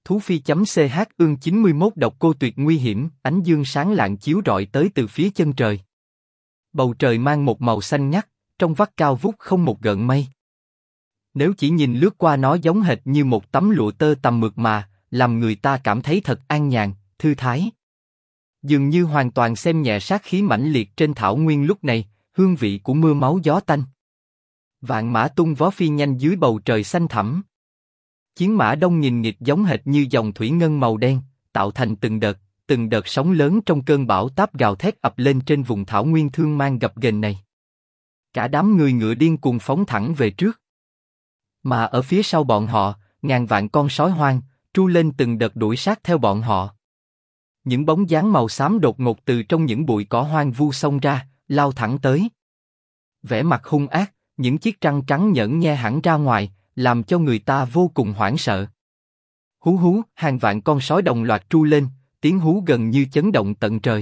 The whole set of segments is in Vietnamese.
Thú phi.ch ương 91 độc cô tuyệt nguy hiểm, ánh dương sáng lạng chiếu rọi tới từ phía chân trời. Bầu trời mang một màu xanh ngắt, trong vắt cao vút không một gợn mây. Nếu chỉ nhìn lướt qua nó giống hệt như một tấm lụa tơ tằm mượt mà, làm người ta cảm thấy thật an nhàn, thư thái. Dường như hoàn toàn xem nhẹ sát khí mãnh liệt trên thảo nguyên lúc này, hương vị của mưa máu gió tanh. Vạn mã tung vó phi nhanh dưới bầu trời xanh thẳm. Chiến mã đông nghìn nghịt giống hệt như dòng thủy ngân màu đen, tạo thành từng đợt sóng lớn trong cơn bão táp gào thét ập lên trên vùng thảo nguyên thương mang gập ghềnh này. Cả đám người ngựa điên cuồng phóng thẳng về trước. Mà ở phía sau bọn họ, ngàn vạn con sói hoang, tru lên từng đợt đuổi sát theo bọn họ. Những bóng dáng màu xám đột ngột từ trong những bụi cỏ hoang vu xông ra, lao thẳng tới. Vẻ mặt hung ác, những chiếc răng trắng nhởn nhe hẳn ra ngoài, làm cho người ta vô cùng hoảng sợ. Hú hú, hàng vạn con sói đồng loạt tru lên, tiếng hú gần như chấn động tận trời.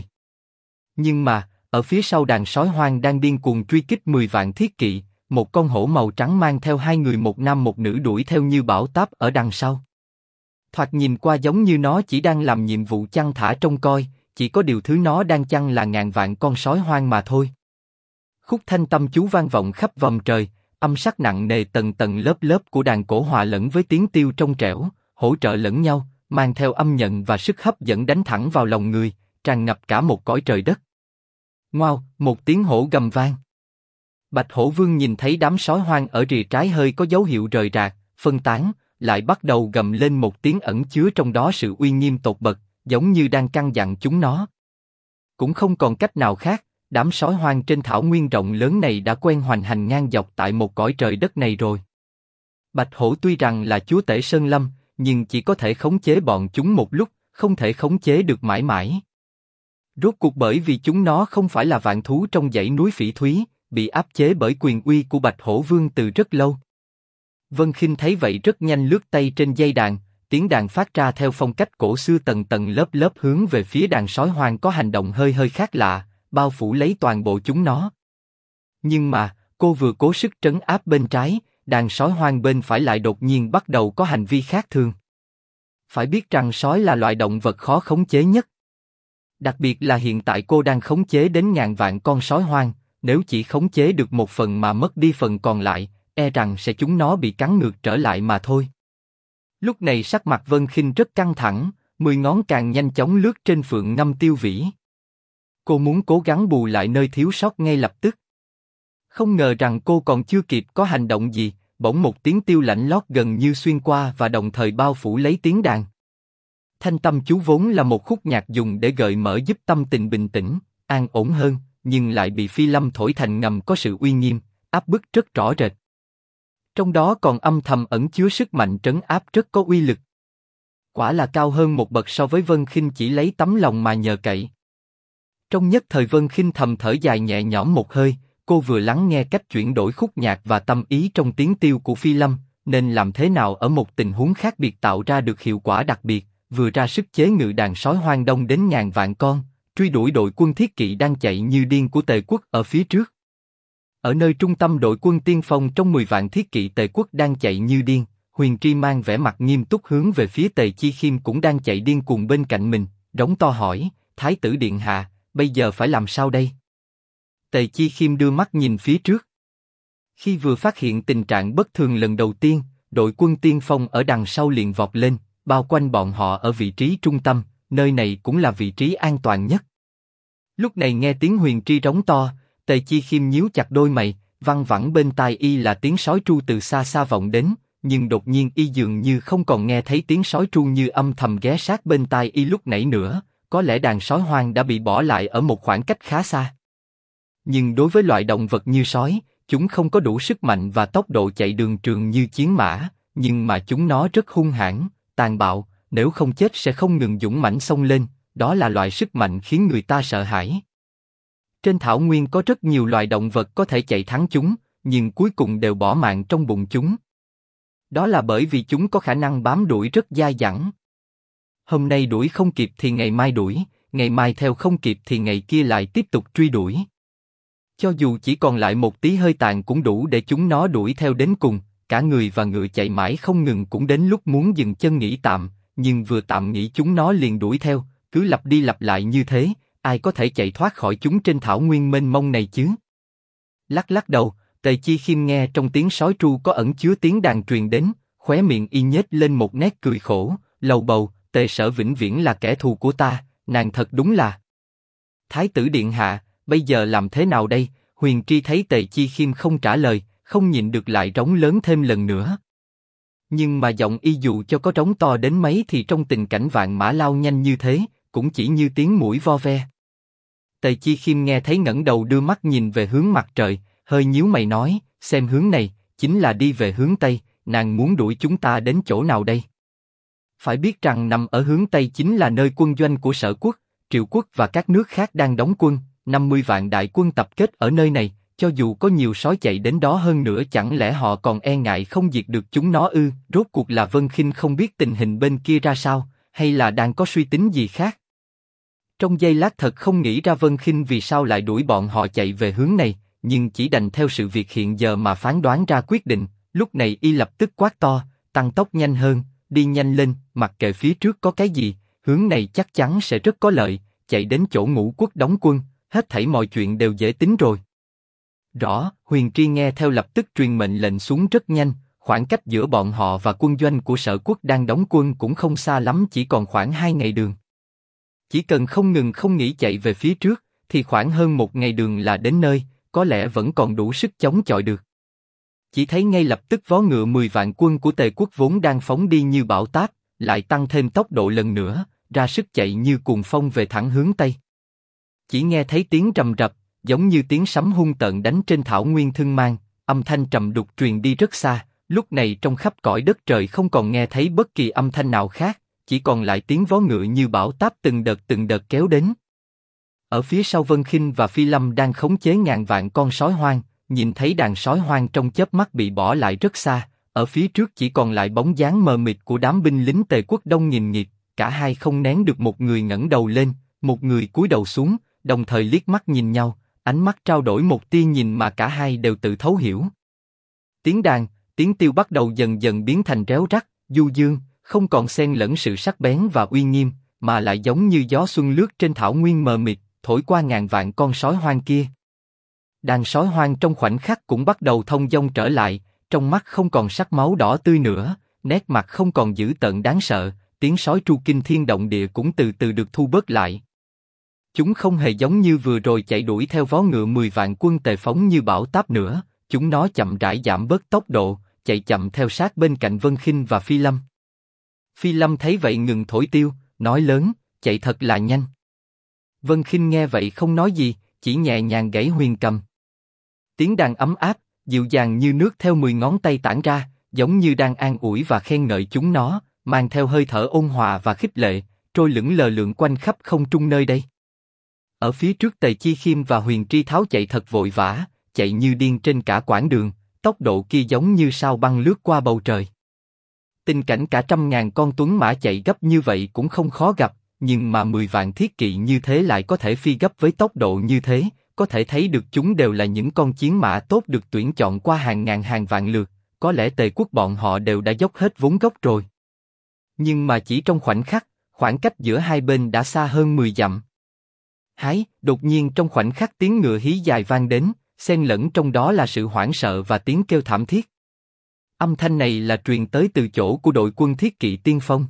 Nhưng mà, ở phía sau đàn sói hoang đang điên cuồng truy kích 10 vạn thiết kỵ, một con hổ màu trắng mang theo 2 người một nam một nữ đuổi theo như bão táp ở đằng sau. Thoạt nhìn qua giống như nó chỉ đang làm nhiệm vụ chăn thả trông coi, chỉ có điều thứ nó đang chăn là ngàn vạn con sói hoang mà thôi. Khúc thanh tâm chú vang vọng khắp vòng trời, âm sắc nặng nề tầng tầng lớp lớp của đàn cổ hòa lẫn với tiếng tiêu trong trẻo, hỗ trợ lẫn nhau, mang theo âm nhận và sức hấp dẫn đánh thẳng vào lòng người, tràn ngập cả một cõi trời đất. Ngoao, một tiếng hổ gầm vang. Bạch Hổ Vương nhìn thấy đám sói hoang ở rìa trái hơi có dấu hiệu rời rạc, phân tán, lại bắt đầu gầm lên một tiếng ẩn chứa trong đó sự uy nghiêm tột bậc, giống như đang căn dặn chúng nó. Cũng không còn cách nào khác, đám sói hoang trên thảo nguyên rộng lớn này đã quen hoành hành ngang dọc tại một cõi trời đất này rồi. Bạch Hổ tuy rằng là chúa tể Sơn Lâm, nhưng chỉ có thể khống chế bọn chúng một lúc, không thể khống chế được mãi mãi. Rốt cuộc bởi vì chúng nó không phải là vạn thú trong dãy núi Phỉ Thúy, bị áp chế bởi quyền uy của Bạch Hổ Vương từ rất lâu. Vân Khinh thấy vậy rất nhanh lướt tay trên dây đàn, tiếng đàn phát ra theo phong cách cổ xưa tầng tầng lớp lớp hướng về phía đàn sói hoang có hành động hơi hơi khác lạ, bao phủ lấy toàn bộ chúng nó. Nhưng mà, cô vừa cố sức trấn áp bên trái, đàn sói hoang bên phải lại đột nhiên bắt đầu có hành vi khác thường. Phải biết rằng sói là loại động vật khó khống chế nhất. Đặc biệt là hiện tại cô đang khống chế đến ngàn vạn con sói hoang, nếu chỉ khống chế được một phần mà mất đi phần còn lại, e rằng sẽ chúng nó bị cắn ngược trở lại mà thôi. Lúc này sắc mặt Vân Khinh rất căng thẳng, 10 ngón càng nhanh chóng lướt trên phượng ngâm tiêu vĩ. Cô muốn cố gắng bù lại nơi thiếu sót ngay lập tức. Không ngờ rằng cô còn chưa kịp có hành động gì, bỗng một tiếng tiêu lạnh lót gần như xuyên qua và đồng thời bao phủ lấy tiếng đàn. Thanh tâm chú vốn là một khúc nhạc dùng để gợi mở giúp tâm tình bình tĩnh, an ổn hơn, nhưng lại bị Phi Lâm thổi thành ngầm có sự uy nghiêm, áp bức rất rõ rệt. Trong đó còn âm thầm ẩn chứa sức mạnh trấn áp rất có uy lực. Quả là cao hơn một bậc so với Vân Khinh chỉ lấy tấm lòng mà nhờ cậy. Trong nhất thời Vân Khinh thầm thở dài nhẹ nhõm một hơi, cô vừa lắng nghe cách chuyển đổi khúc nhạc và tâm ý trong tiếng tiêu của Phi Lâm, nên làm thế nào ở một tình huống khác biệt tạo ra được hiệu quả đặc biệt, vừa ra sức chế ngự đàn sói hoang đông đến ngàn vạn con, truy đuổi đội quân thiết kỵ đang chạy như điên của Tề quốc ở phía trước. Ở nơi trung tâm đội quân tiên phong trong 10 vạn thiết kỵ Tề quốc đang chạy như điên, Huyền Tri mang vẻ mặt nghiêm túc hướng về phía Tề Chi Khiêm cũng đang chạy điên cuồng bên cạnh mình, rống to hỏi: Thái tử điện hạ, bây giờ phải làm sao đây? Tề Chi Khiêm đưa mắt nhìn phía trước. Khi vừa phát hiện tình trạng bất thường lần đầu tiên, đội quân tiên phong ở đằng sau liền vọt lên, bao quanh bọn họ ở vị trí trung tâm, nơi này cũng là vị trí an toàn nhất. Lúc này nghe tiếng Huyền Tri rống to, Tề Chi Khiêm nhíu chặt đôi mày, văng vẳng bên tai y là tiếng sói tru từ xa xa vọng đến, nhưng đột nhiên y dường như không còn nghe thấy tiếng sói tru như âm thầm ghé sát bên tai y lúc nãy nữa, có lẽ đàn sói hoang đã bị bỏ lại ở một khoảng cách khá xa. Nhưng đối với loại động vật như sói, chúng không có đủ sức mạnh và tốc độ chạy đường trường như chiến mã, nhưng mà chúng nó rất hung hãn, tàn bạo, nếu không chết sẽ không ngừng dũng mãnh xông lên, đó là loại sức mạnh khiến người ta sợ hãi. Trên thảo nguyên có rất nhiều loài động vật có thể chạy thắng chúng, nhưng cuối cùng đều bỏ mạng trong bụng chúng. Đó là bởi vì chúng có khả năng bám đuổi rất dai dẳng. Hôm nay đuổi không kịp thì ngày mai đuổi, ngày mai theo không kịp thì ngày kia lại tiếp tục truy đuổi. Cho dù chỉ còn lại một tí hơi tàn cũng đủ để chúng nó đuổi theo đến cùng, cả người và ngựa chạy mãi không ngừng cũng đến lúc muốn dừng chân nghỉ tạm, nhưng vừa tạm nghĩ chúng nó liền đuổi theo, cứ lặp đi lặp lại như thế, ai có thể chạy thoát khỏi chúng trên thảo nguyên mênh mông này chứ? Lắc lắc đầu, Tề Chi Khiêm nghe trong tiếng sói tru có ẩn chứa tiếng đàn truyền đến, khóe miệng y nhếch lên một nét cười khổ, lầu bầu, Tề Sở vĩnh viễn là kẻ thù của ta, nàng thật đúng là. Thái tử điện hạ, bây giờ làm thế nào đây? Huyền Tri thấy Tề Chi Khiêm không trả lời, không nhịn được lại rống lớn thêm lần nữa. Nhưng mà giọng y dù cho có trống to đến mấy thì trong tình cảnh vạn mã lao nhanh như thế, cũng chỉ như tiếng muỗi vo ve. Tề Chi Khiêm nghe thấy ngẩng đầu đưa mắt nhìn về hướng mặt trời, hơi nhíu mày nói, xem hướng này, chính là đi về hướng Tây, nàng muốn đuổi chúng ta đến chỗ nào đây? Phải biết rằng nằm ở hướng Tây chính là nơi quân doanh của Sở quốc, Triệu quốc và các nước khác đang đóng quân, 50 vạn đại quân tập kết ở nơi này, cho dù có nhiều sói chạy đến đó hơn nữa chẳng lẽ họ còn e ngại không diệt được chúng nó ư? Rốt cuộc là Vân Khinh không biết tình hình bên kia ra sao, hay là đang có suy tính gì khác? Trong giây lát thật không nghĩ ra Vân Khinh vì sao lại đuổi bọn họ chạy về hướng này, nhưng chỉ đành theo sự việc hiện giờ mà phán đoán ra quyết định. Lúc này y lập tức quát to, tăng tốc nhanh hơn, đi nhanh lên, mặc kệ phía trước có cái gì, hướng này chắc chắn sẽ rất có lợi, chạy đến chỗ Ngũ quốc đóng quân, hết thảy mọi chuyện đều dễ tính rồi. Rõ, Huyền Tri nghe theo lập tức truyền mệnh lệnh xuống rất nhanh, khoảng cách giữa bọn họ và quân doanh của Sở quốc đang đóng quân cũng không xa lắm, chỉ còn khoảng 2 ngày đường. Chỉ cần không ngừng không nghỉ chạy về phía trước, thì khoảng hơn 1 ngày đường là đến nơi, có lẽ vẫn còn đủ sức chống chọi được. Chỉ thấy ngay lập tức vó ngựa 10 vạn quân của Tề quốc vốn đang phóng đi như bão táp, lại tăng thêm tốc độ lần nữa, ra sức chạy như cuồng phong về thẳng hướng Tây. Chỉ nghe thấy tiếng rầm rập, giống như tiếng sấm hung tợn đánh trên thảo nguyên Thương Mang, âm thanh trầm đục truyền đi rất xa. Lúc này trong khắp cõi đất trời không còn nghe thấy bất kỳ âm thanh nào khác, chỉ còn lại tiếng vó ngựa như bão táp từng đợt kéo đến. Ở phía sau Vân Khinh và Phi Lâm đang khống chế ngàn vạn con sói hoang, nhìn thấy đàn sói hoang trong chớp mắt bị bỏ lại rất xa, ở phía trước chỉ còn lại bóng dáng mờ mịt của đám binh lính Tề quốc đông nghìn nghịt, cả hai không nén được, một người ngẩng đầu lên, một người cúi đầu xuống, đồng thời liếc mắt nhìn nhau, ánh mắt trao đổi một tia nhìn mà cả hai đều tự thấu hiểu. Tiếng đàn, tiếng tiêu bắt đầu dần dần biến thành réo rắt, du dương, không còn xen lẫn sự sắc bén và uy nghiêm, mà lại giống như gió xuân lướt trên thảo nguyên mờ mịt, thổi qua ngàn vạn con sói hoang kia. Đàn sói hoang trong khoảnh khắc cũng bắt đầu thông dong trở lại, trong mắt không còn sắc máu đỏ tươi nữa, nét mặt không còn dữ tợn đáng sợ, tiếng sói tru kinh thiên động địa cũng từ từ được thu bớt lại. Chúng không hề giống như vừa rồi chạy đuổi theo vó ngựa 10 vạn quân Tề phóng như bão táp nữa, chúng nó chậm rãi giảm bớt tốc độ, chạy chậm theo sát bên cạnh Vân Khinh và Phi Lâm. Phi Lâm thấy vậy ngừng thổi tiêu, nói lớn, chạy thật là nhanh. Vân Khinh nghe vậy không nói gì, chỉ nhẹ nhàng gảy huyền cầm. Tiếng đàn ấm áp, dịu dàng như nước theo 10 ngón tay tản ra, giống như đang an ủi và khen ngợi chúng nó, mang theo hơi thở ôn hòa và khích lệ, trôi lững lờ lượn quanh khắp không trung nơi đây. Ở phía trước Tề Chi Khiêm và Huyền Tri Tháo chạy thật vội vã, chạy như điên trên cả quãng đường, tốc độ kia giống như sao băng lướt qua bầu trời. Tình cảnh cả trăm ngàn con tuấn mã chạy gấp như vậy cũng không khó gặp, nhưng mà 10 vạn thiết kỵ như thế lại có thể phi gấp với tốc độ như thế, có thể thấy được chúng đều là những con chiến mã tốt được tuyển chọn qua hàng ngàn hàng vạn lượt, có lẽ Tề quốc bọn họ đều đã dốc hết vốn gốc rồi. Nhưng mà chỉ trong khoảnh khắc, khoảng cách giữa hai bên đã xa hơn 10 dặm. Hái, đột nhiên trong khoảnh khắc tiếng ngựa hí dài vang đến, xen lẫn trong đó là sự hoảng sợ và tiếng kêu thảm thiết. Âm thanh này là truyền tới từ chỗ của đội quân thiết kỵ tiên phong.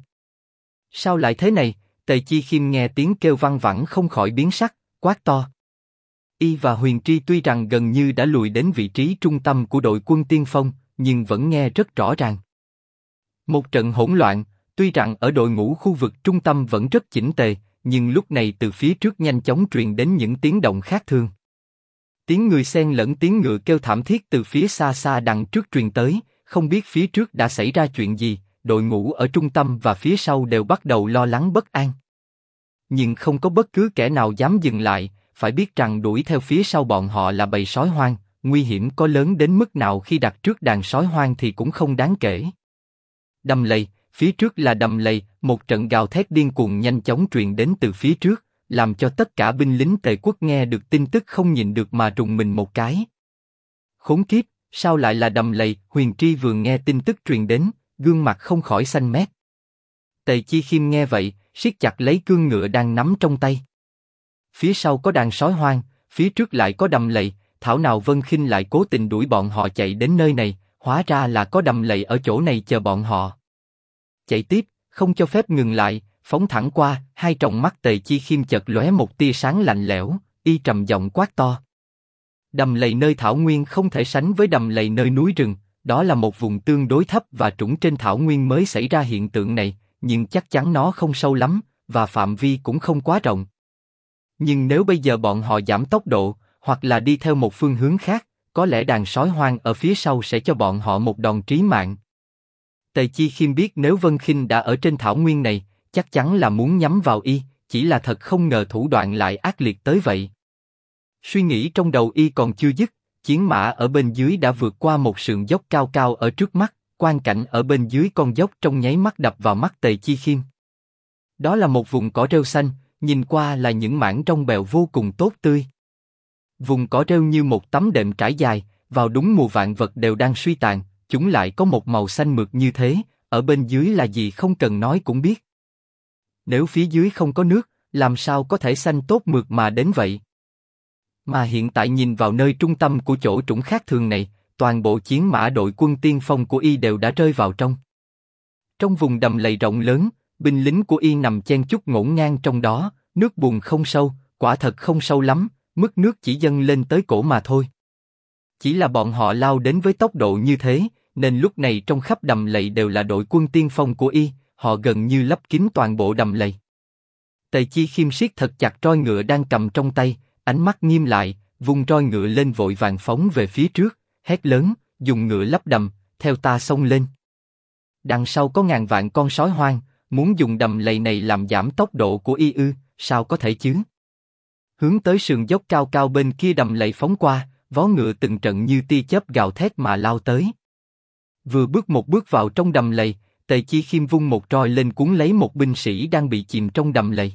Sao lại thế này? Tề Chi Khiêm nghe tiếng kêu văng vẳng không khỏi biến sắc, quát to. Y và Huyền Tri tuy rằng gần như đã lùi đến vị trí trung tâm của đội quân tiên phong, nhưng vẫn nghe rất rõ ràng. Một trận hỗn loạn, tuy rằng ở đội ngũ khu vực trung tâm vẫn rất chỉnh tề, nhưng lúc này từ phía trước nhanh chóng truyền đến những tiếng động khác thường. Tiếng người xen lẫn tiếng ngựa kêu thảm thiết từ phía xa xa đằng trước truyền tới, không biết phía trước đã xảy ra chuyện gì, đội ngũ ở trung tâm và phía sau đều bắt đầu lo lắng bất an. Nhưng không có bất cứ kẻ nào dám dừng lại, phải biết rằng đuổi theo phía sau bọn họ là bầy sói hoang, nguy hiểm có lớn đến mức nào khi đặt trước đàn sói hoang thì cũng không đáng kể. Đầm lầy, phía trước là đầm lầy, một trận gào thét điên cuồng nhanh chóng truyền đến từ phía trước, làm cho tất cả binh lính Tề quốc nghe được tin tức không nhịn được mà rùng mình một cái. Khốn kiếp, sao lại là đầm lầy? Huyền Tri vừa nghe tin tức truyền đến, gương mặt không khỏi xanh mét. Tề Chi Khiêm nghe vậy, siết chặt lấy cương ngựa đang nắm trong tay. Phía sau có đàn sói hoang, phía trước lại có đầm lầy, thảo nào Vân Khinh lại cố tình đuổi bọn họ chạy đến nơi này, hóa ra là có đầm lầy ở chỗ này chờ bọn họ. Chạy tiếp, không cho phép ngừng lại, phóng thẳng qua, hai tròng mắt Tề Chi Khiêm chợt lóe một tia sáng lạnh lẽo, y trầm giọng quát to. Đầm lầy nơi thảo nguyên không thể sánh với đầm lầy nơi núi rừng, đó là một vùng tương đối thấp và trũng trên thảo nguyên mới xảy ra hiện tượng này, nhưng chắc chắn nó không sâu lắm, và phạm vi cũng không quá rộng. Nhưng nếu bây giờ bọn họ giảm tốc độ, hoặc là đi theo một phương hướng khác, có lẽ đàn sói hoang ở phía sau sẽ cho bọn họ một đòn trí mạng. Tề Chi Khiêm biết nếu Vân Khinh đã ở trên thảo nguyên này, chắc chắn là muốn nhắm vào y, chỉ là thật không ngờ thủ đoạn lại ác liệt tới vậy. Suy nghĩ trong đầu y còn chưa dứt, chiến mã ở bên dưới đã vượt qua một sườn dốc cao cao ở trước mắt, quang cảnh ở bên dưới con dốc trong nháy mắt đập vào mắt Tề Chi Khiêm. Đó là một vùng cỏ rêu xanh, nhìn qua là những mảng trong bèo vô cùng tốt tươi. Vùng cỏ rêu như một tấm đệm trải dài, vào đúng mùa vạn vật đều đang suy tàn, chúng lại có một màu xanh mượt như thế, ở bên dưới là gì không cần nói cũng biết. Nếu phía dưới không có nước, làm sao có thể xanh tốt mượt mà đến vậy? Mà hiện tại nhìn vào nơi trung tâm của chỗ trũng khác thường này, toàn bộ chiến mã đội quân tiên phong của y đều đã rơi vào trong. Trong vùng đầm lầy rộng lớn, binh lính của y nằm chen chúc ngổn ngang trong đó, nước bùn không sâu, quả thật không sâu lắm, mức nước chỉ dâng lên tới cổ mà thôi. Chỉ là bọn họ lao đến với tốc độ như thế, nên lúc này trong khắp đầm lầy đều là đội quân tiên phong của y, họ gần như lấp kín toàn bộ đầm lầy. Tề Chi Khiêm siết thật chặt roi ngựa đang cầm trong tay, ánh mắt nghiêm lại, vung roi ngựa lên vội vàng phóng về phía trước, hét lớn, dùng ngựa lấp đầm, theo ta xông lên. Đằng sau có ngàn vạn con sói hoang, muốn dùng đầm lầy này làm giảm tốc độ của y ư, sao có thể chứ? Hướng tới sườn dốc cao cao bên kia đầm lầy phóng qua, vó ngựa từng trận như tia chớp gào thét mà lao tới. Vừa bước một bước vào trong đầm lầy, Tề Chi Khiêm vung một roi lên cuốn lấy một binh sĩ đang bị chìm trong đầm lầy.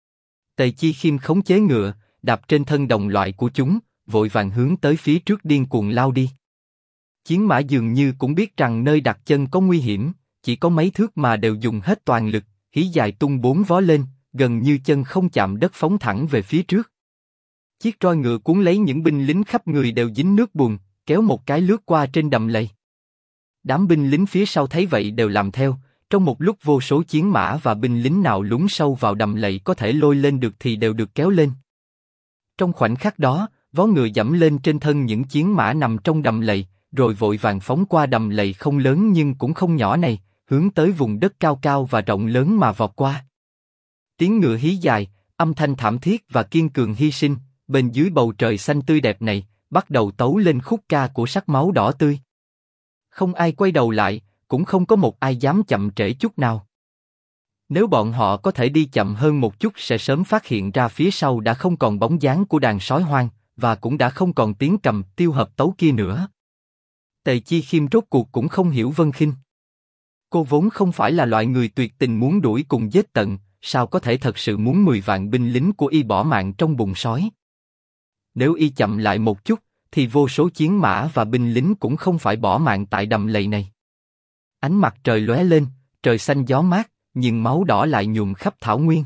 Tề Chi Khiêm khống chế ngựa, đạp trên thân đồng loại của chúng, vội vàng hướng tới phía trước điên cuồng lao đi. Chiến mã dường như cũng biết rằng nơi đặt chân có nguy hiểm, chỉ có mấy thước mà đều dùng hết toàn lực, hí dài tung bốn vó lên, gần như chân không chạm đất phóng thẳng về phía trước. Chiếc roi ngựa cuốn lấy những binh lính khắp người đều dính nước bùn, kéo một cái lướt qua trên đầm lầy. Đám binh lính phía sau thấy vậy đều làm theo, trong một lúc vô số chiến mã và binh lính nào lún sâu vào đầm lầy có thể lôi lên được thì đều được kéo lên. Trong khoảnh khắc đó, vó ngựa dẫm lên trên thân những chiến mã nằm trong đầm lầy, rồi vội vàng phóng qua đầm lầy không lớn nhưng cũng không nhỏ này, hướng tới vùng đất cao cao và rộng lớn mà vọt qua. Tiếng ngựa hí dài, âm thanh thảm thiết và kiên cường hy sinh, bên dưới bầu trời xanh tươi đẹp này, bắt đầu tấu lên khúc ca của sắc máu đỏ tươi. Không ai quay đầu lại, cũng không có một ai dám chậm trễ chút nào. Nếu bọn họ có thể đi chậm hơn một chút sẽ sớm phát hiện ra phía sau đã không còn bóng dáng của đàn sói hoang, và cũng đã không còn tiếng cầm tiêu hợp tấu kia nữa. Tề Chi Khiêm rốt cuộc cũng không hiểu Vân Khinh. Cô vốn không phải là loại người tuyệt tình muốn đuổi cùng giết tận, sao có thể thật sự muốn 10 vạn binh lính của y bỏ mạng trong bùn sói. Nếu y chậm lại một chút, thì vô số chiến mã và binh lính cũng không phải bỏ mạng tại đầm lầy này. Ánh mặt trời lóe lên, trời xanh gió mát, nhưng máu đỏ lại nhuộm khắp thảo nguyên.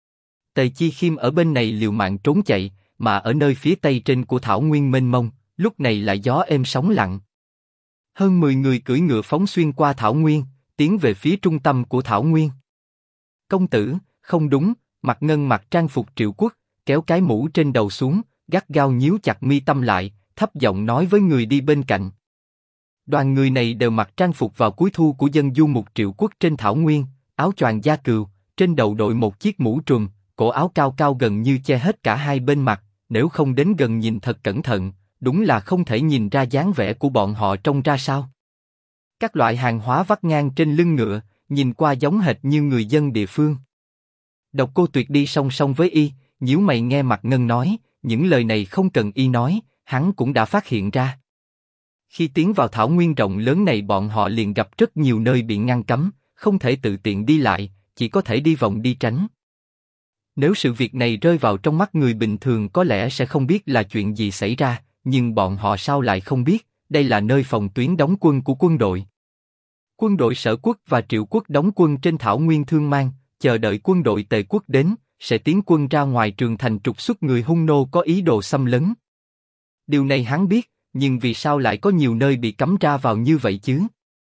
Tề Chi Khiêm ở bên này liều mạng trốn chạy, mà ở nơi phía tây trên của thảo nguyên mênh mông, lúc này lại gió êm sóng lặng. Hơn 10 người cưỡi ngựa phóng xuyên qua thảo nguyên, tiến về phía trung tâm của thảo nguyên. Công tử, không đúng, Mạc Ngân mặc trang phục triệu quốc, kéo cái mũ trên đầu xuống, gắt gao nhíu chặt mi tâm lại, thấp giọng nói với người đi bên cạnh. Đoàn người này đều mặc trang phục vào cuối thu của dân du mục triệu quốc trên thảo nguyên, áo choàng da cừu, trên đầu đội một chiếc mũ trùm, cổ áo cao cao gần như che hết cả hai bên mặt, nếu không đến gần nhìn thật cẩn thận, đúng là không thể nhìn ra dáng vẻ của bọn họ trông ra sao. Các loại hàng hóa vắt ngang trên lưng ngựa, nhìn qua giống hệt như người dân địa phương. Độc Cô Tuyệt đi song song với y, nhíu mày nghe Mạc Ngân nói, những lời này không cần y nói, hắn cũng đã phát hiện ra. Khi tiến vào thảo nguyên rộng lớn này bọn họ liền gặp rất nhiều nơi bị ngăn cấm, không thể tự tiện đi lại, chỉ có thể đi vòng đi tránh. Nếu sự việc này rơi vào trong mắt người bình thường có lẽ sẽ không biết là chuyện gì xảy ra, nhưng bọn họ sao lại không biết, đây là nơi phòng tuyến đóng quân của quân đội. Quân đội Sở Quốc và Triệu Quốc đóng quân trên thảo nguyên Thương Mang, chờ đợi quân đội Tề Quốc đến, sẽ tiến quân ra ngoài Trường Thành trục xuất người Hung nô có ý đồ xâm lấn. Điều này hắn biết, nhưng vì sao lại có nhiều nơi bị cấm ra vào như vậy chứ?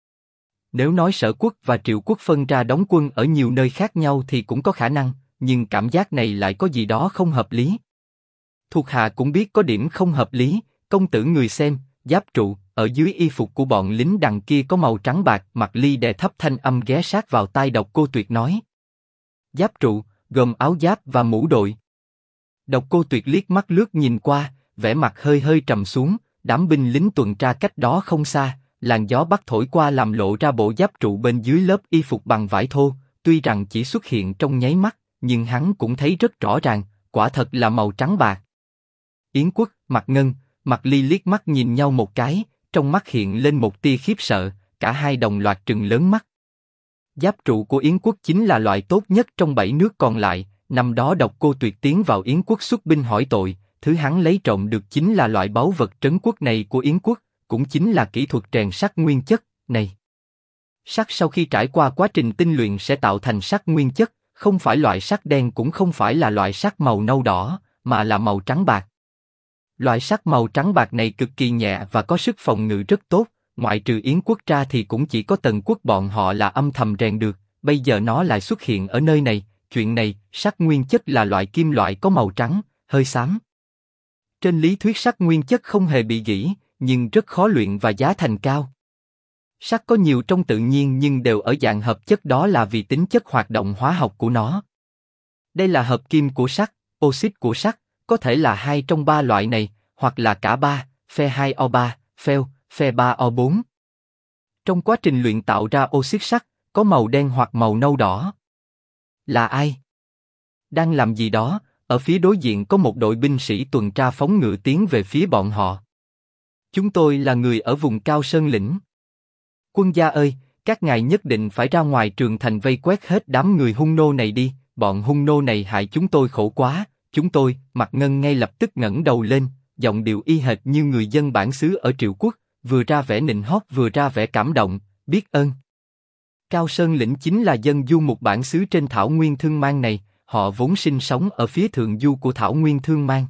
Nếu nói Sở Quốc và Triệu Quốc phân ra đóng quân ở nhiều nơi khác nhau thì cũng có khả năng, nhưng cảm giác này lại có gì đó không hợp lý. Thuộc hạ cũng biết có điểm không hợp lý, công tử người xem, giáp trụ, ở dưới y phục của bọn lính đằng kia có màu trắng bạc. Mạc Ly đè thấp thanh âm ghé sát vào tai Độc Cô Tuyệt nói. Giáp trụ, gồm áo giáp và mũ đội. Độc Cô Tuyệt liếc mắt lướt nhìn qua, vẻ mặt hơi hơi trầm xuống. Đám binh lính tuần tra cách đó không xa, làn gió bắc thổi qua làm lộ ra bộ giáp trụ bên dưới lớp y phục bằng vải thô. Tuy rằng chỉ xuất hiện trong nháy mắt, nhưng hắn cũng thấy rất rõ ràng, quả thật là màu trắng bạc. Yến Quốc, Mạc Ngân, Mạc Ly liếc mắt nhìn nhau một cái, trong mắt hiện lên một tia khiếp sợ, cả hai đồng loạt trừng lớn mắt. Giáp trụ của Yến Quốc chính là loại tốt nhất trong 7 nước còn lại. Năm đó Độc Cô Tuyệt tiến vào Yến Quốc xuất binh hỏi tội, thứ hắn lấy trộm được chính là loại báu vật trấn quốc này của Yến Quốc, cũng chính là kỹ thuật rèn sắt nguyên chất này. Sắt sau khi trải qua quá trình tinh luyện sẽ tạo thành sắt nguyên chất, không phải loại sắt đen cũng không phải là loại sắt màu nâu đỏ, mà là màu trắng bạc. Loại sắt màu trắng bạc này cực kỳ nhẹ và có sức phòng ngự rất tốt, ngoại trừ Yến Quốc ra thì cũng chỉ có Tần Quốc bọn họ là âm thầm rèn được, bây giờ nó lại xuất hiện ở nơi này. Chuyện này, sắt nguyên chất là loại kim loại có màu trắng, hơi xám. Trên lý thuyết sắt nguyên chất không hề bị gỉ, nhưng rất khó luyện và giá thành cao. Sắt có nhiều trong tự nhiên nhưng đều ở dạng hợp chất, đó là vì tính chất hoạt động hóa học của nó. Đây là hợp kim của sắt, oxit của sắt, có thể là hai trong ba loại này, hoặc là cả ba, Fe2O3, Fe, Fe3O4. Trong quá trình luyện tạo ra oxit sắt, có màu đen hoặc màu nâu đỏ. Là ai? Đang làm gì đó? Ở phía đối diện có một đội binh sĩ tuần tra phóng ngựa tiến về phía bọn họ. Chúng tôi là người ở vùng Cao Sơn Lĩnh. Quân gia ơi, các ngài nhất định phải ra ngoài Trường Thành vây quét hết đám người Hung nô này đi, bọn Hung nô này hại chúng tôi khổ quá. Chúng tôi, Mạc Ngân ngay lập tức ngẩng đầu lên, giọng điệu y hệt như người dân bản xứ ở Triệu Quốc, vừa ra vẻ nịnh hót vừa ra vẻ cảm động, biết ơn. Cao Sơn Lĩnh chính là dân du mục bản xứ trên thảo nguyên Thương Mang này, họ vốn sinh sống ở phía thượng du của thảo nguyên Thương Mang.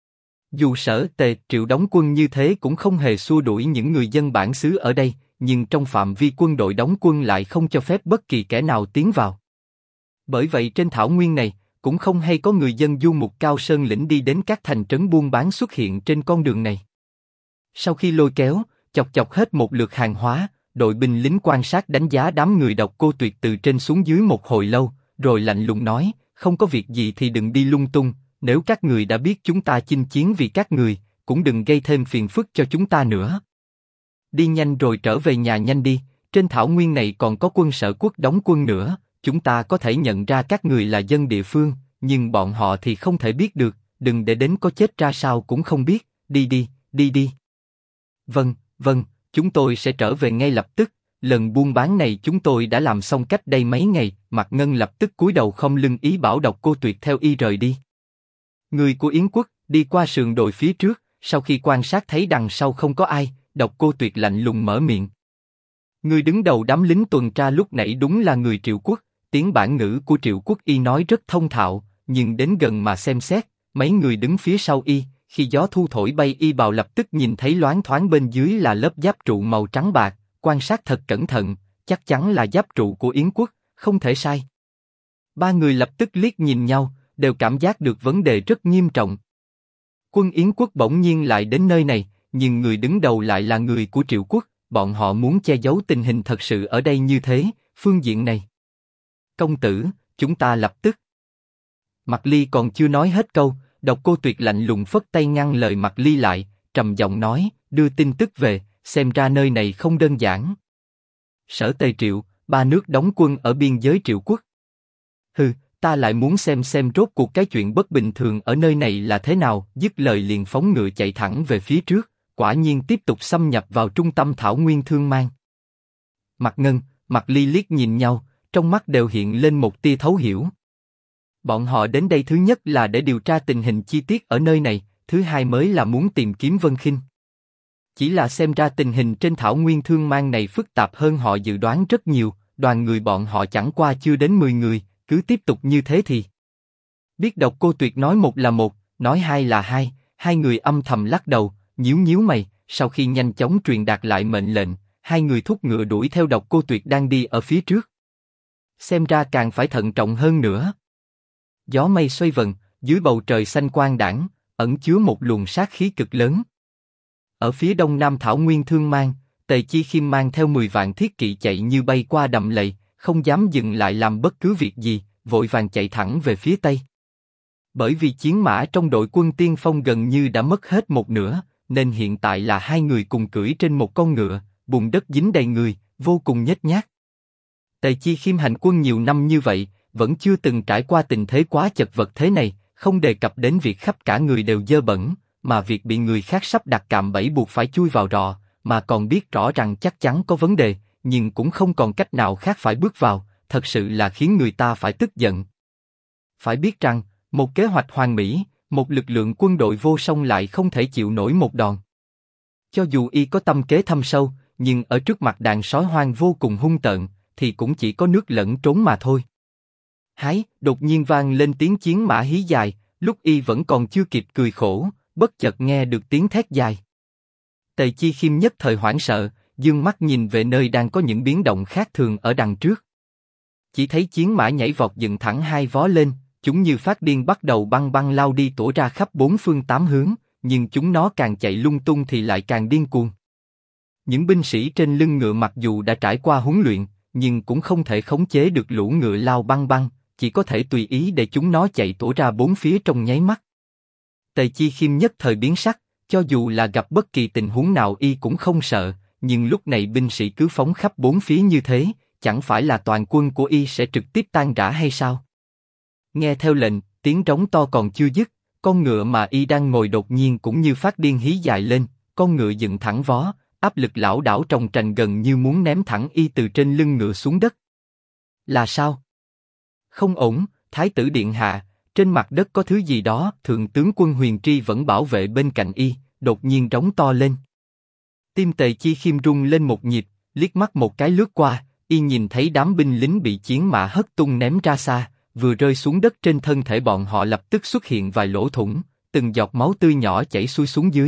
Dù Sở, Tề, Triệu đóng quân như thế cũng không hề xua đuổi những người dân bản xứ ở đây, nhưng trong phạm vi quân đội đóng quân lại không cho phép bất kỳ kẻ nào tiến vào. Bởi vậy trên thảo nguyên này, cũng không hay có người dân du mục Cao Sơn Lĩnh đi đến các thành trấn buôn bán xuất hiện trên con đường này. Sau khi lôi kéo, chọc chọc hết một lượt hàng hóa, đội binh lính quan sát đánh giá đám người Độc Cô Tuyệt từ trên xuống dưới một hồi lâu, rồi lạnh lùng nói, không có việc gì thì đừng đi lung tung, nếu các người đã biết chúng ta chinh chiến vì các người, cũng đừng gây thêm phiền phức cho chúng ta nữa. Đi nhanh rồi trở về nhà nhanh đi, trên thảo nguyên này còn có quân Sở Quốc đóng quân nữa, chúng ta có thể nhận ra các người là dân địa phương, nhưng bọn họ thì không thể biết được, đừng để đến có chết ra sao cũng không biết, đi đi, đi đi. Vâng, vâng, chúng tôi sẽ trở về ngay lập tức, lần buôn bán này chúng tôi đã làm xong cách đây mấy ngày. Mạc Ngân lập tức cúi đầu khom lưng ý bảo Độc Cô Tuyệt theo y rời đi. Người của Yến Quốc đi qua sườn đồi phía trước, sau khi quan sát thấy đằng sau không có ai, Độc Cô Tuyệt lạnh lùng mở miệng. Người đứng đầu đám lính tuần tra lúc nãy đúng là người Triệu Quốc, tiếng bản ngữ của Triệu Quốc y nói rất thông thạo, nhưng đến gần mà xem xét, mấy người đứng phía sau y, khi gió thu thổi bay y bào lập tức nhìn thấy loáng thoáng bên dưới là lớp giáp trụ màu trắng bạc, quan sát thật cẩn thận, chắc chắn là giáp trụ của Yến Quốc, không thể sai. Ba người lập tức liếc nhìn nhau, đều cảm giác được vấn đề rất nghiêm trọng. Quân Yến Quốc bỗng nhiên lại đến nơi này, nhưng người đứng đầu lại là người của Triệu Quốc, bọn họ muốn che giấu tình hình thật sự ở đây như thế, phương diện này. Công tử, chúng ta lập tức. Mạc Ly còn chưa nói hết câu, Độc Cô Tuyệt lạnh lùng phất tay ngăn lời Mạc Ly lại, trầm giọng nói, đưa tin tức về, xem ra nơi này không đơn giản. Sở Tề Triệu, ba nước đóng quân ở biên giới Triệu Quốc. Hừ, ta lại muốn xem rốt cuộc cái chuyện bất bình thường ở nơi này là thế nào. Dứt lời liền phóng ngựa chạy thẳng về phía trước, quả nhiên tiếp tục xâm nhập vào trung tâm thảo nguyên Thương Mang. Mạc Ngân, Mạc Ly liếc nhìn nhau, trong mắt đều hiện lên một tia thấu hiểu. Bọn họ đến đây thứ nhất là để điều tra tình hình chi tiết ở nơi này, thứ hai mới là muốn tìm kiếm Vân Khinh. Chỉ là xem ra tình hình trên thảo nguyên thương mang này phức tạp hơn họ dự đoán rất nhiều, đoàn người bọn họ chẳng qua chưa đến 10 người, cứ tiếp tục như thế thì. Biết Độc Cô Tuyệt nói một là một, nói hai là hai, hai người âm thầm lắc đầu, nhíu nhíu mày, sau khi nhanh chóng truyền đạt lại mệnh lệnh, hai người thúc ngựa đuổi theo Độc Cô Tuyệt đang đi ở phía trước. Xem ra càng phải thận trọng hơn nữa. Gió mây xoay vần, dưới bầu trời xanh quang đãng, ẩn chứa một luồng sát khí cực lớn. Ở phía đông nam thảo nguyên thương mang, Tề Chi Khiêm mang theo 10 vạn thiết kỵ chạy như bay qua đầm lầy, không dám dừng lại làm bất cứ việc gì, vội vàng chạy thẳng về phía tây. Bởi vì chiến mã trong đội quân tiên phong gần như đã mất hết một nửa, nên hiện tại là hai người cùng cưỡi trên một con ngựa, bùn đất dính đầy người, vô cùng nhếch nhác. Tề Chi Khiêm hành quân nhiều năm như vậy, vẫn chưa từng trải qua tình thế quá chật vật thế này, không đề cập đến việc khắp cả người đều dơ bẩn, mà việc bị người khác sắp đặt cạm bẫy buộc phải chui vào rọ, mà còn biết rõ rằng chắc chắn có vấn đề, nhưng cũng không còn cách nào khác phải bước vào, thật sự là khiến người ta phải tức giận. Phải biết rằng, một kế hoạch hoàn mỹ, một lực lượng quân đội vô song lại không thể chịu nổi một đòn. Cho dù y có tâm kế thâm sâu, nhưng ở trước mặt đàn sói hoang vô cùng hung tợn, thì cũng chỉ có nước lẫn trốn mà thôi. Hái, đột nhiên vang lên tiếng chiến mã hí dài, lúc y vẫn còn chưa kịp cười khổ, bất chợt nghe được tiếng thét dài. Tề Chi Khiêm nhất thời hoảng sợ, dương mắt nhìn về nơi đang có những biến động khác thường ở đằng trước. Chỉ thấy chiến mã nhảy vọt dựng thẳng hai vó lên, chúng như phát điên bắt đầu băng băng lao đi tủa ra khắp bốn phương tám hướng, nhưng chúng nó càng chạy lung tung thì lại càng điên cuồng. Những binh sĩ trên lưng ngựa mặc dù đã trải qua huấn luyện, nhưng cũng không thể khống chế được lũ ngựa lao băng băng, chỉ có thể tùy ý để chúng nó chạy tủa ra bốn phía trong nháy mắt. Tề Chi Khiêm nhất thời biến sắc, cho dù là gặp bất kỳ tình huống nào y cũng không sợ, nhưng lúc này binh sĩ cứ phóng khắp bốn phía như thế, chẳng phải là toàn quân của y sẽ trực tiếp tan rã hay sao? Nghe theo lệnh, tiếng trống to còn chưa dứt, con ngựa mà y đang ngồi đột nhiên cũng như phát điên hí dài lên, con ngựa dựng thẳng vó, áp lực lảo đảo trồng trành gần như muốn ném thẳng y từ trên lưng ngựa xuống đất. Là sao? Không ổn, Thái tử điện hạ, trên mặt đất có thứ gì đó. Thượng tướng quân Huyền Tri vẫn bảo vệ bên cạnh y, đột nhiên trống to lên. Tim Tề Chi Khiêm rung lên một nhịp, liếc mắt một cái lướt qua, y nhìn thấy đám binh lính bị chiến mã hất tung ném ra xa, vừa rơi xuống đất trên thân thể bọn họ lập tức xuất hiện vài lỗ thủng, từng giọt máu tươi nhỏ chảy xuôi xuống dưới.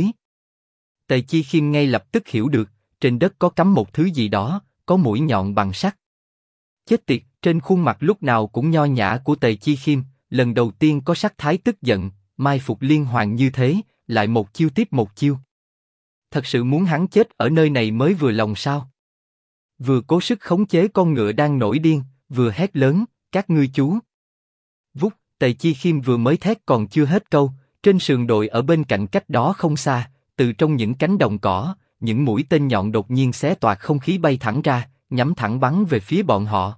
Tề Chi Khiêm ngay lập tức hiểu được, trên đất có cắm một thứ gì đó, có mũi nhọn bằng sắt. Chết tiệt, trên khuôn mặt lúc nào cũng nho nhã của Tề Chi Khiêm, lần đầu tiên có sắc thái tức giận, mai phục liên hoàn như thế, lại một chiêu tiếp một chiêu. Thật sự muốn hắn chết ở nơi này mới vừa lòng sao? Vừa cố sức khống chế con ngựa đang nổi điên, vừa hét lớn, các ngươi chú. Vút, Tề Chi Khiêm vừa mới thét còn chưa hết câu, trên sườn đồi ở bên cạnh cách đó không xa, từ trong những cánh đồng cỏ, những mũi tên nhọn đột nhiên xé toạc không khí bay thẳng ra, nhắm thẳng bắn về phía bọn họ.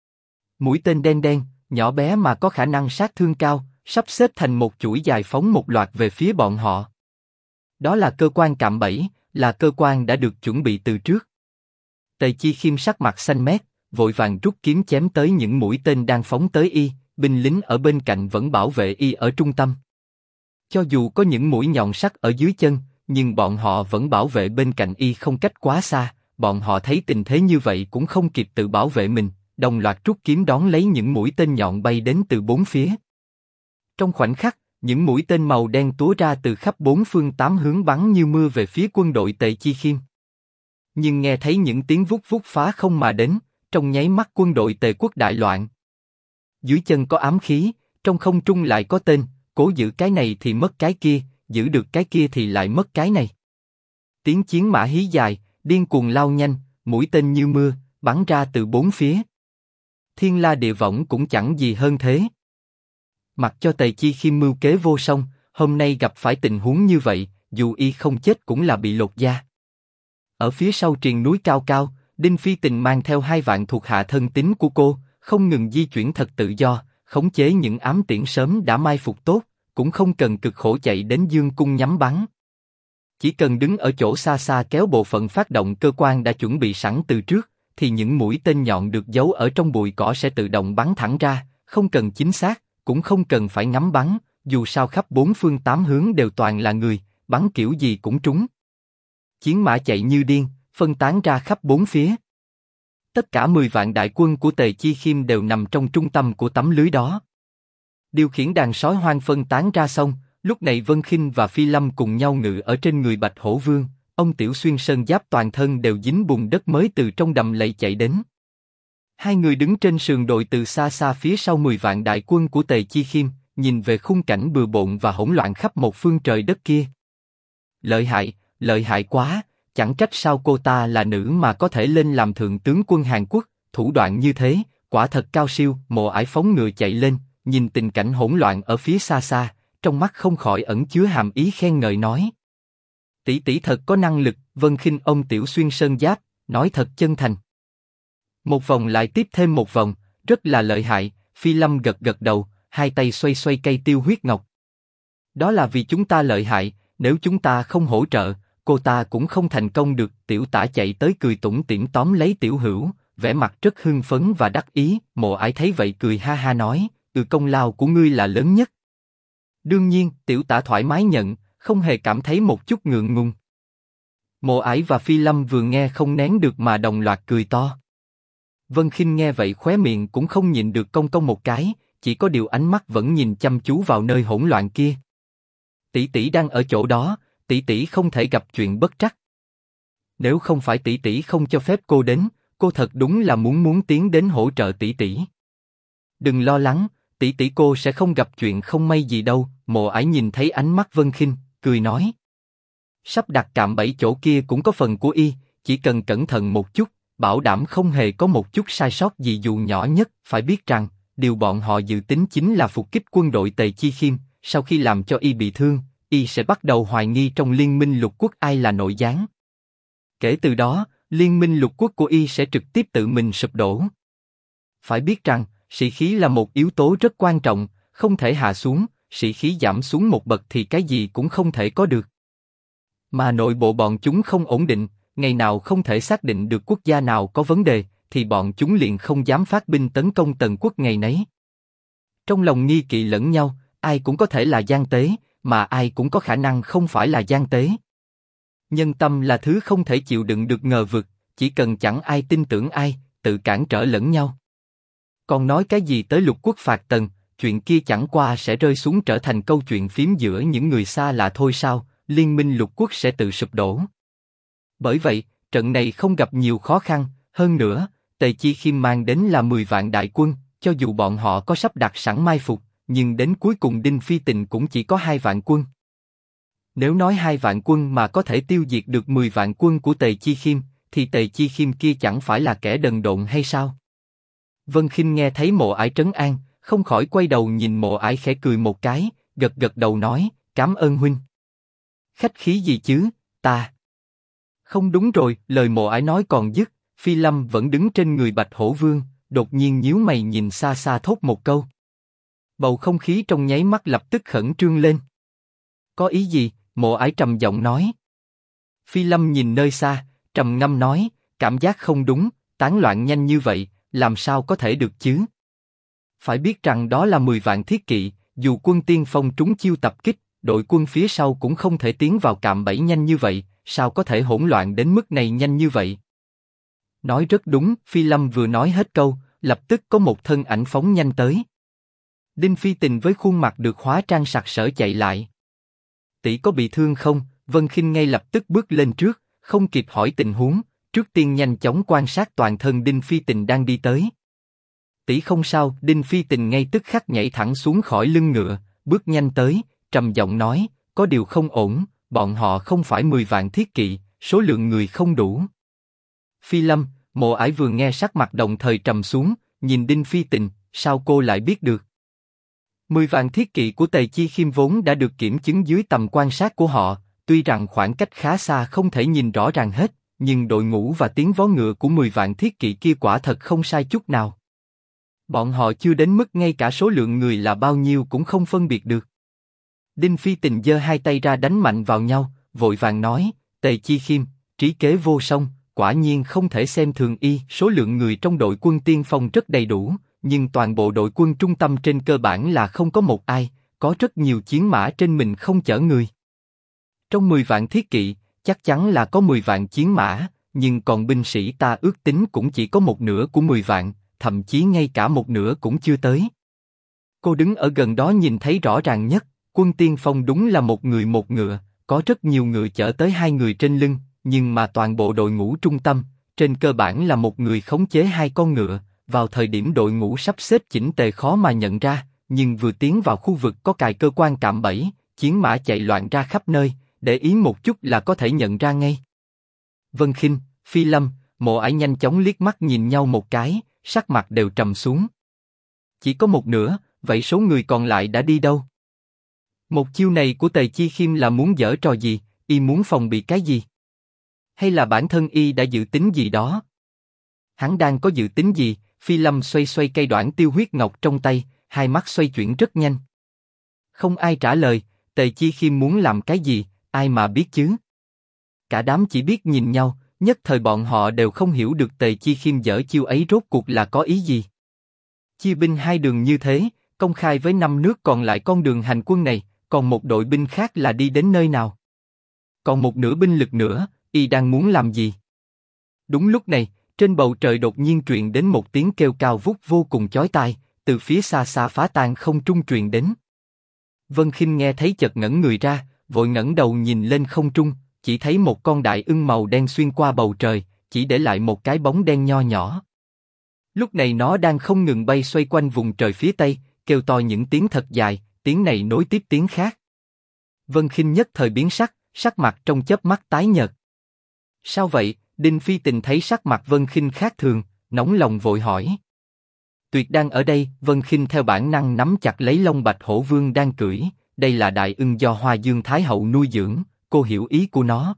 Mũi tên đen đen, nhỏ bé mà có khả năng sát thương cao, sắp xếp thành một chuỗi dài phóng một loạt về phía bọn họ. Đó là cơ quan cạm bẫy, là cơ quan đã được chuẩn bị từ trước. Tề Chi Khiêm sắc mặt xanh mét, vội vàng rút kiếm chém tới những mũi tên đang phóng tới y, binh lính ở bên cạnh vẫn bảo vệ y ở trung tâm. Cho dù có những mũi nhọn sắc ở dưới chân, nhưng bọn họ vẫn bảo vệ bên cạnh y không cách quá xa, bọn họ thấy tình thế như vậy cũng không kịp tự bảo vệ mình, đồng loạt rút kiếm đón lấy những mũi tên nhọn bay đến từ bốn phía. Trong khoảnh khắc, những mũi tên màu đen túa ra từ khắp bốn phương tám hướng bắn như mưa về phía quân đội Tề Chi Khiêm. Nhưng nghe thấy những tiếng vút vút phá không mà đến, trong nháy mắt quân đội Tề quốc đại loạn. Dưới chân có ám khí, trong không trung lại có tên, cố giữ cái này thì mất cái kia, giữ được cái kia thì lại mất cái này. Tiếng chiến mã hí dài, điên cuồng lao nhanh, mũi tên như mưa, bắn ra từ bốn phía. Thiên la địa võng cũng chẳng gì hơn thế. Mặc cho Tề Chi Khiêm mưu kế vô song, hôm nay gặp phải tình huống như vậy, dù y không chết cũng là bị lột da. Ở phía sau triền núi cao cao, Đinh Phi Tình mang theo 2 vạn thuộc hạ thân tín của cô, không ngừng di chuyển thật tự do, khống chế những ám tiễn sớm đã mai phục tốt, cũng không cần cực khổ chạy đến dương cung nhắm bắn. Chỉ cần đứng ở chỗ xa xa kéo bộ phận phát động cơ quan đã chuẩn bị sẵn từ trước, thì những mũi tên nhọn được giấu ở trong bụi cỏ sẽ tự động bắn thẳng ra, không cần chính xác, cũng không cần phải ngắm bắn, dù sao khắp bốn phương tám hướng đều toàn là người, bắn kiểu gì cũng trúng. Chiến mã chạy như điên, phân tán ra khắp bốn phía. Tất cả 10 vạn đại quân của Tề Chi Khiêm đều nằm trong trung tâm của tấm lưới đó. Điều khiển đàn sói hoang phân tán ra xong, lúc này Vân Khinh và Phi Lâm cùng nhau ngự ở trên người Bạch Hổ Vương, ông Tiểu Xuyên sơn giáp toàn thân đều dính bùn đất mới từ trong đầm lầy chạy đến. Hai người đứng trên sườn đồi từ xa xa phía sau 10 vạn đại quân của Tề Chi Khiêm, nhìn về khung cảnh bừa bộn và hỗn loạn khắp một phương trời đất kia. Lợi hại quá, chẳng trách sao cô ta là nữ mà có thể lên làm thượng tướng quân Hàn Quốc, thủ đoạn như thế, quả thật cao siêu. Mộ Ải phóng ngựa chạy lên, nhìn tình cảnh hỗn loạn ở phía xa xa, trong mắt không khỏi ẩn chứa hàm ý khen ngợi nói. Tỷ tỷ thật có năng lực. Vân Khinh ông Tiểu Xuyên sơn giáp, nói thật chân thành. Một vòng lại tiếp thêm một vòng, rất là lợi hại. Phi Lâm gật gật đầu, hai tay xoay xoay cây tiêu huyết ngọc. Đó là vì chúng ta lợi hại, nếu chúng ta không hỗ trợ, cô ta cũng không thành công được. Tiểu Tả chạy tới cười tủm tỉm tóm lấy Tiểu Hữu, vẻ mặt rất hưng phấn và đắc ý. Mộ Ải thấy vậy cười ha ha nói, công lao của ngươi là lớn nhất. Đương nhiên, Tiểu Tả thoải mái nhận, không hề cảm thấy một chút ngượng ngùng. Mộ Ải và Phi Lâm vừa nghe không nén được mà đồng loạt cười to. Vân Khinh nghe vậy khóe miệng cũng không nhịn được cong cong một cái, chỉ có điều ánh mắt vẫn nhìn chăm chú vào nơi hỗn loạn kia. Tỷ tỷ đang ở chỗ đó, tỷ tỷ không thể gặp chuyện bất trắc. Nếu không phải tỷ tỷ không cho phép cô đến, cô thật đúng là muốn tiến đến hỗ trợ tỷ tỷ. Đừng lo lắng, tỷ tỷ cô sẽ không gặp chuyện không may gì đâu. Mộ Ải nhìn thấy ánh mắt Vân Khinh, cười nói. Sắp đặt cạm bẫy chỗ kia cũng có phần của y, chỉ cần cẩn thận một chút, bảo đảm không hề có một chút sai sót gì dù nhỏ nhất. Phải biết rằng, điều bọn họ dự tính chính là phục kích quân đội Tề Chi Khiêm. Sau khi làm cho y bị thương, y sẽ bắt đầu hoài nghi trong liên minh lục quốc ai là nội gián. Kể từ đó, liên minh lục quốc của y sẽ trực tiếp tự mình sụp đổ. Phải biết rằng, sĩ khí là một yếu tố rất quan trọng, không thể hạ xuống. Sĩ khí giảm xuống một bậc thì cái gì cũng không thể có được. Mà nội bộ bọn chúng không ổn định, ngày nào không thể xác định được quốc gia nào có vấn đề, thì bọn chúng liền không dám phát binh tấn công Tần quốc ngày nấy. Trong lòng nghi kỵ lẫn nhau, ai cũng có thể là gian tế, mà ai cũng có khả năng không phải là gian tế. Nhân tâm là thứ không thể chịu đựng được ngờ vực, chỉ cần chẳng ai tin tưởng ai, tự cản trở lẫn nhau. Còn nói cái gì tới lục quốc phạt Tần, chuyện kia chẳng qua sẽ rơi xuống trở thành câu chuyện phím giữa những người xa lạ thôi sao? Liên minh lục quốc sẽ tự sụp đổ. Bởi vậy, trận này không gặp nhiều khó khăn, hơn nữa, Tề Chi Khiêm mang đến là 10 vạn đại quân, cho dù bọn họ có sắp đặt sẵn mai phục, nhưng đến cuối cùng Đinh Phi Tình cũng chỉ có 2 vạn quân. Nếu nói 2 vạn quân mà có thể tiêu diệt được 10 vạn quân của Tề Chi Khiêm, thì Tề Chi Khiêm kia chẳng phải là kẻ đần độn hay sao? Vân Khinh nghe thấy Mộ Ải trấn an, không khỏi quay đầu nhìn Mộ Ải khẽ cười một cái, gật gật đầu nói, cảm ơn huynh. Khách khí gì chứ, ta. Không đúng rồi, lời Mộ Ải nói còn dứt, Phi Lâm vẫn đứng trên người Bạch Hổ Vương, đột nhiên nhíu mày nhìn xa xa thốt một câu. Bầu không khí trong nháy mắt lập tức khẩn trương lên. Có ý gì? Mộ Ải trầm giọng nói. Phi Lâm nhìn nơi xa, trầm ngâm nói, cảm giác không đúng, tán loạn nhanh như vậy, làm sao có thể được chứ? Phải biết rằng đó là 10 vạn thiết kỵ, dù quân tiên phong trúng chiêu tập kích, đội quân phía sau cũng không thể tiến vào cạm bẫy nhanh như vậy, sao có thể hỗn loạn đến mức này nhanh như vậy? Nói rất đúng, Phi Lâm vừa nói hết câu, lập tức có một thân ảnh phóng nhanh tới. Đinh Phi Tình với khuôn mặt được hóa trang sặc sỡ chạy lại. Tỷ có bị thương không? Vân Khinh ngay lập tức bước lên trước, không kịp hỏi tình huống, trước tiên nhanh chóng quan sát toàn thân Đinh Phi Tình đang đi tới. Tỷ không sao. Đinh Phi Tình ngay tức khắc nhảy thẳng xuống khỏi lưng ngựa, bước nhanh tới, trầm giọng nói, có điều không ổn, bọn họ không phải 10 vạn thiết kỵ, số lượng người không đủ. Phi Lâm, Mộ Ải vừa nghe sắc mặt đồng thời trầm xuống, nhìn Đinh Phi Tình, sao cô lại biết được? 10 vạn thiết kỵ của Tề Chi Khiêm vốn đã được kiểm chứng dưới tầm quan sát của họ, tuy rằng khoảng cách khá xa không thể nhìn rõ ràng hết, nhưng đội ngũ và tiếng vó ngựa của 10 vạn thiết kỵ kia quả thật không sai chút nào. Bọn họ chưa đến mức ngay cả số lượng người là bao nhiêu cũng không phân biệt được. Đinh Phi Tình giơ hai tay ra đánh mạnh vào nhau, vội vàng nói, Tề Chi Khiêm, trí kế vô song, quả nhiên không thể xem thường y. Số lượng người trong đội quân tiên phong rất đầy đủ, nhưng toàn bộ đội quân trung tâm trên cơ bản là không có một ai, có rất nhiều chiến mã trên mình không chở người. Trong 10 vạn thiết kỵ, chắc chắn là có 10 vạn chiến mã, nhưng còn binh sĩ ta ước tính cũng chỉ có một nửa của 10 vạn, thậm chí ngay cả một nửa cũng chưa tới. Cô đứng ở gần đó nhìn thấy rõ ràng nhất, quân tiên phong đúng là một người một ngựa, có rất nhiều ngựa chở tới 2 người trên lưng, nhưng mà toàn bộ đội ngũ trung tâm, trên cơ bản là một người khống chế 2 con ngựa, vào thời điểm đội ngũ sắp xếp chỉnh tề khó mà nhận ra, nhưng vừa tiến vào khu vực có cài cơ quan cạm bẫy, chiến mã chạy loạn ra khắp nơi, để ý một chút là có thể nhận ra ngay. Vân Khinh, Phi Lâm, Mộ Ải nhanh chóng liếc mắt nhìn nhau một cái, sắc mặt đều trầm xuống. Chỉ có một nửa, vậy số người còn lại đã đi đâu? Một chiêu này của Tề Chi Khiêm là muốn giở trò gì, y muốn phòng bị cái gì? Hay là bản thân y đã dự tính gì đó? Hắn đang có dự tính gì? Phi Lâm xoay xoay cây đoản tiêu huyết ngọc trong tay, hai mắt xoay chuyển rất nhanh. Không ai trả lời, Tề Chi Khiêm muốn làm cái gì, ai mà biết chứ? Cả đám chỉ biết nhìn nhau, nhất thời bọn họ đều không hiểu được Tề Chi Khiêm giở chiêu ấy rốt cuộc là có ý gì. Chia binh hai đường như thế, công khai với 5 nước còn lại con đường hành quân này, còn một đội binh khác là đi đến nơi nào? Còn một nửa binh lực nữa, y đang muốn làm gì? Đúng lúc này, trên bầu trời đột nhiên truyền đến một tiếng kêu cao vút vô cùng chói tai, từ phía xa xa phá tan không trung truyền đến. Vân Khinh nghe thấy chợt ngẩn người ra, vội ngẩng đầu nhìn lên không trung, chỉ thấy một con đại ưng màu đen xuyên qua bầu trời, chỉ để lại một cái bóng đen nho nhỏ. Lúc này nó đang không ngừng bay xoay quanh vùng trời phía tây, kêu to những tiếng thật dài, tiếng này nối tiếp tiếng khác. Vân Khinh nhất thời biến sắc, sắc mặt trong chớp mắt tái nhợt. Sao vậy? Đinh Phi Tình thấy sắc mặt Vân Khinh khác thường, nóng lòng vội hỏi. Tuyệt đang ở đây. Vân Khinh theo bản năng nắm chặt lấy lông Bạch Hổ Vương đang cưỡi, đây là đại ưng do Hoa Dương Thái Hậu nuôi dưỡng, cô hiểu ý của nó.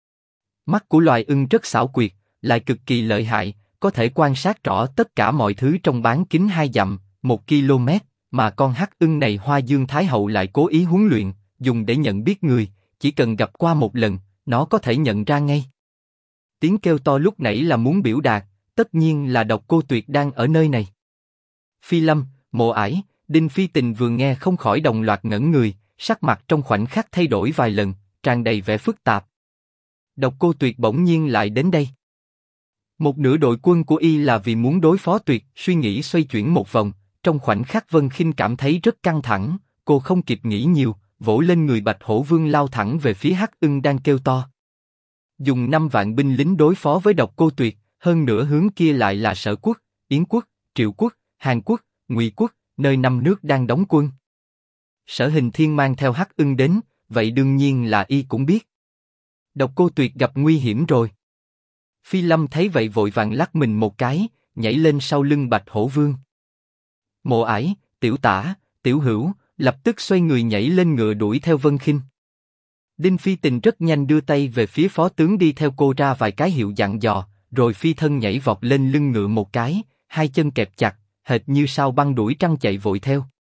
Mắt của loài ưng rất xảo quyệt, lại cực kỳ lợi hại, có thể quan sát rõ tất cả mọi thứ trong bán kính 2 dặm, 1 km, mà con hắc ưng này Hoa Dương Thái Hậu lại cố ý huấn luyện, dùng để nhận biết người, chỉ cần gặp qua một lần, nó có thể nhận ra ngay. Tiếng kêu to lúc nãy là muốn biểu đạt, tất nhiên là Độc Cô Tuyệt đang ở nơi này. Phi Lâm, Mộ Ải, Đinh Phi Tình vừa nghe không khỏi đồng loạt ngẩn người, sắc mặt trong khoảnh khắc thay đổi vài lần, tràn đầy vẻ phức tạp. Độc Cô Tuyệt bỗng nhiên lại đến đây. Một nửa đội quân của y là vì muốn đối phó Tuyệt, suy nghĩ xoay chuyển một vòng, trong khoảnh khắc Vân Khinh cảm thấy rất căng thẳng, cô không kịp nghĩ nhiều, vỗ lên người Bạch Hổ Vương lao thẳng về phía hắc ưng đang kêu to. Dùng 5 vạn binh lính đối phó với Độc Cô Tuyệt, hơn nữa hướng kia lại là Sở Quốc, Yến Quốc, Triệu Quốc, Hàn Quốc, Ngụy Quốc, nơi 5 nước đang đóng quân. Sở Hình Thiên mang theo hắc ưng đến, vậy đương nhiên là y cũng biết. Độc Cô Tuyệt gặp nguy hiểm rồi. Phi Lâm thấy vậy vội vàng lắc mình một cái, nhảy lên sau lưng Bạch Hổ Vương. Mộ Ải, Tiểu Tả, Tiểu Hữu lập tức xoay người nhảy lên ngựa đuổi theo Vân Khinh. Đinh Phi Tình rất nhanh đưa tay về phía phó tướng đi theo cô ra vài cái hiệu dặn dò, rồi phi thân nhảy vọt lên lưng ngựa một cái, hai chân kẹp chặt, hệt như sao băng đuổi trăng chạy vội theo.